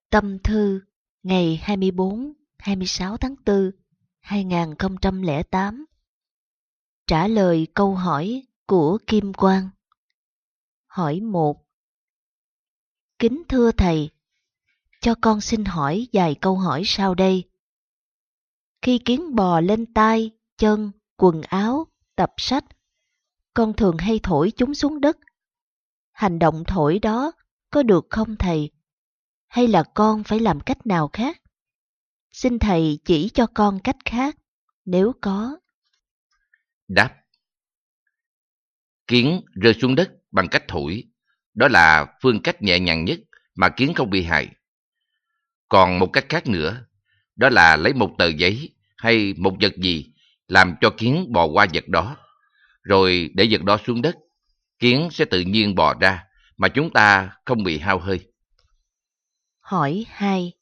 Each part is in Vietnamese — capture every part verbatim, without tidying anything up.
Tâm thư ngày hai mươi bốn, hai mươi sáu tháng tư, hai nghìn không trăm lẻ tám. Trả lời câu hỏi của Kim Quang. Hỏi một. Kính thưa Thầy, cho con xin hỏi vài câu hỏi sau đây. Khi kiến bò lên tai, chân, quần áo, tập sách, con thường hay thổi chúng xuống đất. Hành động thổi đó có được không Thầy? Hay là con phải làm cách nào khác? Xin Thầy chỉ cho con cách khác, nếu có. Đáp. Kiến rơi xuống đất bằng cách thổi, đó là phương cách nhẹ nhàng nhất mà kiến không bị hại. Còn một cách khác nữa, đó là lấy một tờ giấy hay một vật gì làm cho kiến bò qua vật đó, rồi để vật đó xuống đất, kiến sẽ tự nhiên bò ra mà chúng ta không bị hao hơi. Hỏi hai.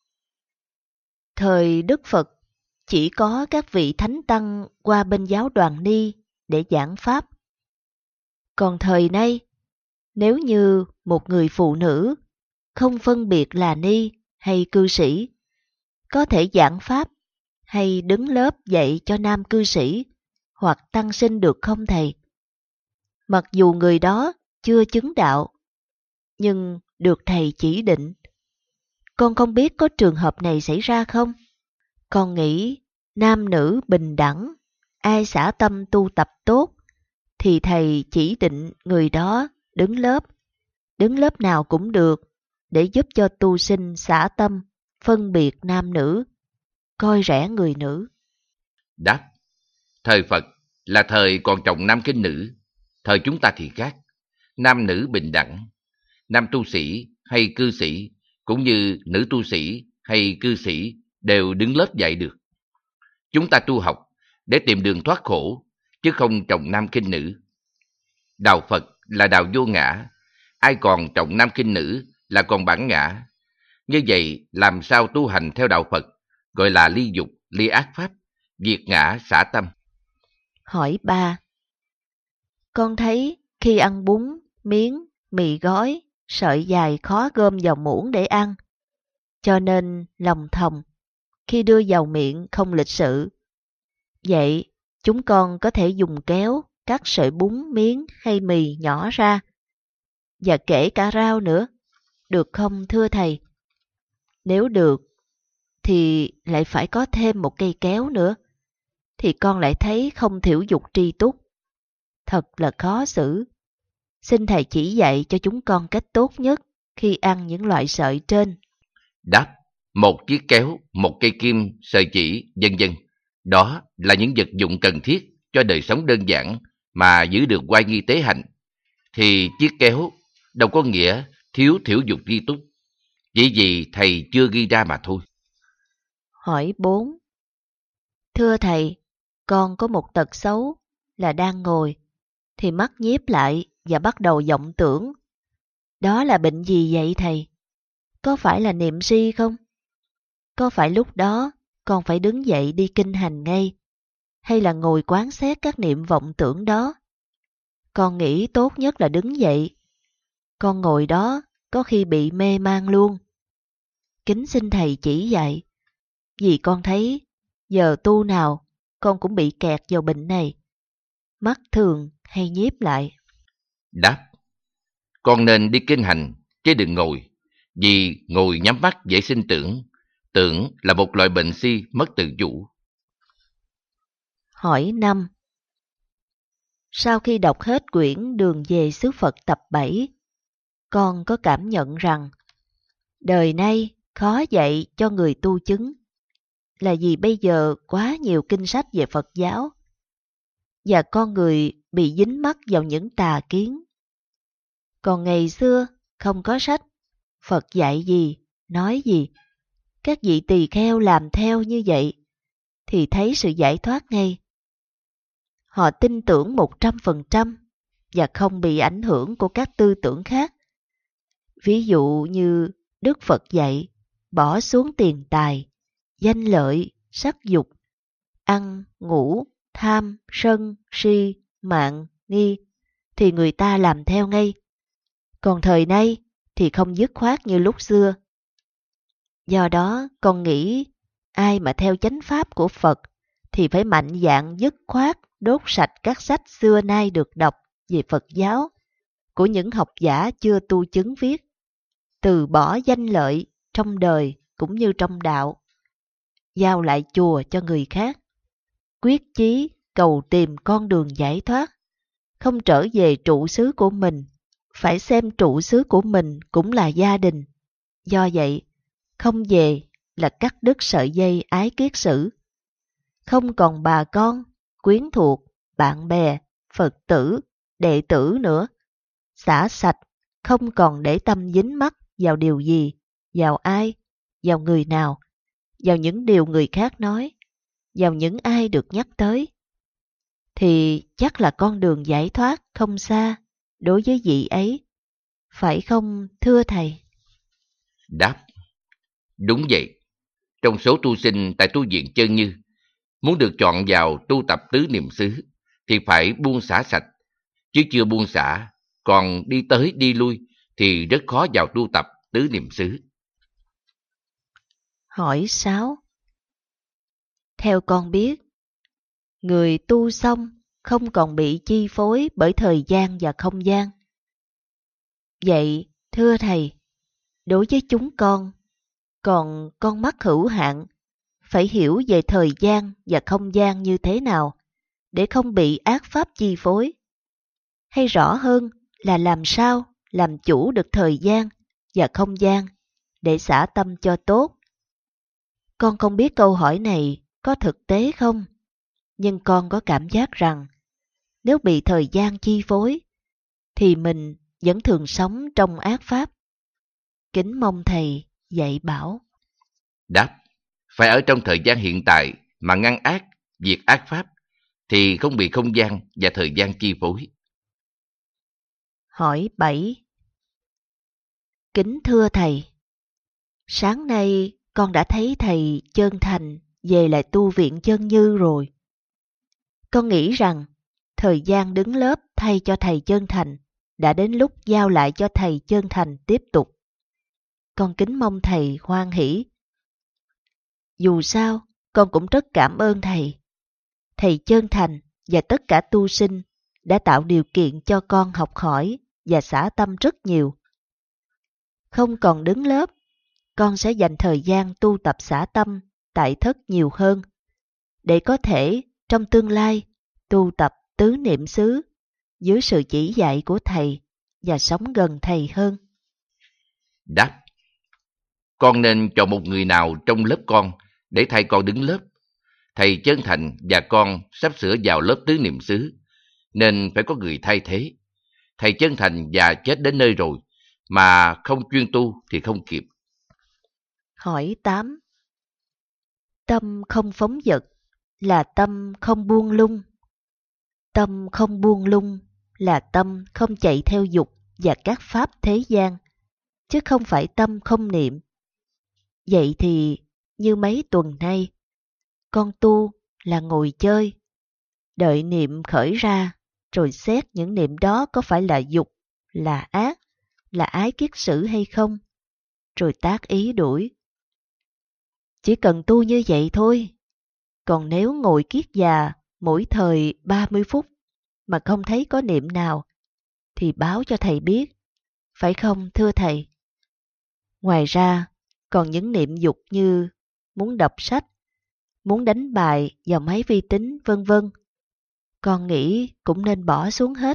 Thời Đức Phật chỉ có các vị thánh tăng qua bên giáo đoàn Ni để giảng pháp. Còn thời nay, nếu như một người phụ nữ không phân biệt là Ni hay cư sĩ, có thể giảng pháp hay đứng lớp dạy cho nam cư sĩ hoặc tăng sinh được không Thầy? Mặc dù người đó chưa chứng đạo, nhưng được Thầy chỉ định. Con không biết có trường hợp này xảy ra không? Con nghĩ nam nữ bình đẳng, ai xả tâm tu tập tốt, thì Thầy chỉ định người đó đứng lớp, đứng lớp nào cũng được, để giúp cho tu sinh xả tâm, phân biệt nam nữ, coi rẻ người nữ. Đáp. Thời Phật là thời còn trọng nam khinh nữ, thời chúng ta thì khác, nam nữ bình đẳng. Nam tu sĩ hay cư sĩ cũng như nữ tu sĩ hay cư sĩ đều đứng lớp dạy được. Chúng ta tu học để tìm đường thoát khổ, chứ không trọng nam khinh nữ. Đạo Phật là đạo vô ngã, ai còn trọng nam khinh nữ là còn bản ngã. Như vậy làm sao tu hành theo đạo Phật, gọi là ly dục, ly ác pháp, diệt ngã xả tâm. Hỏi ba. Con thấy khi ăn bún, miếng, mì gói, sợi dài khó gom vào muỗng để ăn, cho nên lòng thòng, khi đưa vào miệng không lịch sự. Vậy chúng con có thể dùng kéo cắt sợi bún, miếng hay mì nhỏ ra, và kể cả rau nữa, được không thưa Thầy? Nếu được, thì lại phải có thêm một cây kéo nữa, thì con lại thấy không thiểu dục tri túc. Thật là khó xử. Xin Thầy chỉ dạy cho chúng con cách tốt nhất khi ăn những loại sợi trên. Đáp. Một chiếc kéo, một cây kim, sợi chỉ, vân vân. Đó là những vật dụng cần thiết cho đời sống đơn giản mà giữ được oai nghi tế hạnh. Thì chiếc kéo đâu có nghĩa thiếu thiểu dục tri túc, chỉ vì Thầy chưa ghi ra mà thôi. Hỏi bốn. Thưa Thầy, con có một tật xấu là đang ngồi thì mắt nhíp lại và bắt đầu vọng tưởng. Đó là bệnh gì vậy Thầy? Có phải là niệm si không? Có phải lúc đó con phải đứng dậy đi kinh hành ngay, hay là ngồi quán xét các niệm vọng tưởng đó? Con nghĩ tốt nhất là đứng dậy. Con ngồi đó có khi bị mê man luôn. Kính xin Thầy chỉ dạy, vì con thấy giờ tu nào con cũng bị kẹt vào bệnh này. Mắt thường hay nhíp lại. Đáp. Con nên đi kinh hành, chứ đừng ngồi, vì ngồi nhắm mắt dễ sinh tưởng. Tưởng là một loại bệnh si mất tự chủ. Hỏi năm. Sau khi đọc hết quyển Đường về xứ Phật tập bảy, con có cảm nhận rằng đời nay khó dạy cho người tu chứng, là vì bây giờ quá nhiều kinh sách về Phật giáo, và con người bị dính mắc vào những tà kiến. Còn ngày xưa không có sách, Phật dạy gì, nói gì, các vị tỳ kheo làm theo như vậy, thì thấy sự giải thoát ngay. Họ tin tưởng một trăm phần trăm và không bị ảnh hưởng của các tư tưởng khác. Ví dụ như Đức Phật dạy, bỏ xuống tiền tài, danh lợi, sắc dục, ăn, ngủ, tham, sân, si, mạng, nghi, thì người ta làm theo ngay. Còn thời nay thì không dứt khoát như lúc xưa. Do đó, con nghĩ ai mà theo chánh pháp của Phật thì phải mạnh dạn dứt khoát đốt sạch các sách xưa nay được đọc về Phật giáo của những học giả chưa tu chứng viết, từ bỏ danh lợi trong đời cũng như trong đạo, giao lại chùa cho người khác, quyết chí cầu tìm con đường giải thoát, không trở về trụ xứ của mình, phải xem trụ xứ của mình cũng là gia đình. Do vậy, không về là cắt đứt sợi dây ái kiết sử. Không còn bà con, quyến thuộc, bạn bè, Phật tử, đệ tử nữa. Xả sạch, không còn để tâm dính mắc vào điều gì, vào ai, vào người nào, vào những điều người khác nói, vào những ai được nhắc tới. Thì chắc là con đường giải thoát không xa đối với vị ấy. Phải không thưa thầy? Đáp: đúng vậy. Trong số tu sinh tại tu viện Chân Như, muốn được chọn vào tu tập tứ niệm xứ thì phải buông xả sạch, chứ chưa buông xả, còn đi tới đi lui thì rất khó vào tu tập tứ niệm xứ. Hỏi sáu. Theo con biết, người tu xong không còn bị chi phối bởi thời gian và không gian. Vậy, thưa thầy, đối với chúng con, còn con mắt hữu hạn, phải hiểu về thời gian và không gian như thế nào để không bị ác pháp chi phối? Hay rõ hơn là làm sao làm chủ được thời gian và không gian để xả tâm cho tốt? Con không biết câu hỏi này có thực tế không, nhưng con có cảm giác rằng nếu bị thời gian chi phối thì mình vẫn thường sống trong ác pháp. Kính mong thầy dạy bảo. Đáp: phải ở trong thời gian hiện tại mà ngăn ác, diệt ác pháp, thì không bị không gian và thời gian chi phối. Hỏi bảy. Kính thưa thầy, sáng nay con đã thấy thầy Chân Thành về lại tu viện Chân Như rồi. Con nghĩ rằng thời gian đứng lớp thay cho thầy Chân Thành đã đến lúc giao lại cho thầy Chân Thành tiếp tục. Con kính mong thầy hoan hỷ. Dù sao, con cũng rất cảm ơn thầy. Thầy Chân Thành và tất cả tu sinh đã tạo điều kiện cho con học hỏi và xả tâm rất nhiều. Không còn đứng lớp, con sẽ dành thời gian tu tập xả tâm tại thất nhiều hơn, để có thể trong tương lai tu tập tứ niệm xứ dưới sự chỉ dạy của thầy và sống gần thầy hơn. Đáp: con nên chọn một người nào trong lớp con để thay con đứng lớp. Thầy Chân Thành và con sắp sửa vào lớp tứ niệm xứ, nên phải có người thay thế. Thầy Chân Thành già chết đến nơi rồi, mà không chuyên tu thì không kịp. Hỏi tám. Tâm không phóng dật là tâm không buông lung. Tâm không buông lung là tâm không chạy theo dục và các pháp thế gian, chứ không phải tâm không niệm. Vậy thì như mấy tuần nay, con tu là ngồi chơi, đợi niệm khởi ra, rồi xét những niệm đó có phải là dục, là ác, là ái kiết sử hay không, rồi tác ý đuổi. Chỉ cần tu như vậy thôi. Còn nếu ngồi kiết già mỗi thời ba mươi phút mà không thấy có niệm nào, thì báo cho thầy biết, phải không thưa thầy? Ngoài ra, còn những niệm dục như muốn đọc sách, muốn đánh bài vào máy vi tính, vân vân, con nghĩ cũng nên bỏ xuống hết.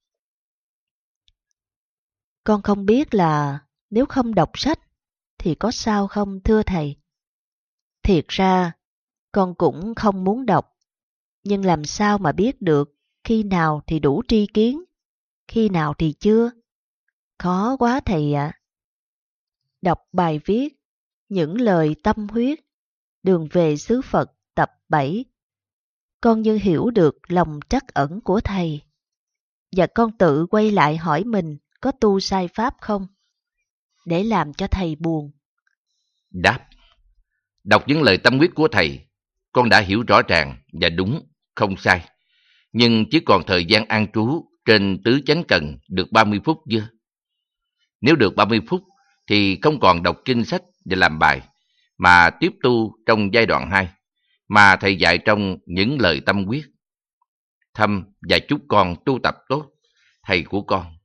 Con không biết là nếu không đọc sách thì có sao không thưa thầy? Thiệt ra, con cũng không muốn đọc, nhưng làm sao mà biết được khi nào thì đủ tri kiến, khi nào thì chưa? Khó quá thầy ạ. À. Đọc bài viết Những lời tâm huyết, Đường về xứ Phật tập bảy, con như hiểu được lòng trắc ẩn của thầy. Và con tự quay lại hỏi mình có tu sai pháp không, để làm cho thầy buồn. Đáp: đọc những lời tâm huyết của thầy, con đã hiểu rõ ràng và đúng, không sai. Nhưng chỉ còn thời gian an trú trên tứ chánh cần được ba mươi phút chưa? Nếu được ba mươi phút thì không còn đọc kinh sách và làm bài, mà tiếp tu trong giai đoạn hai, mà thầy dạy trong những lời tâm quyết. Thăm và chúc con tu tập tốt, thầy của con.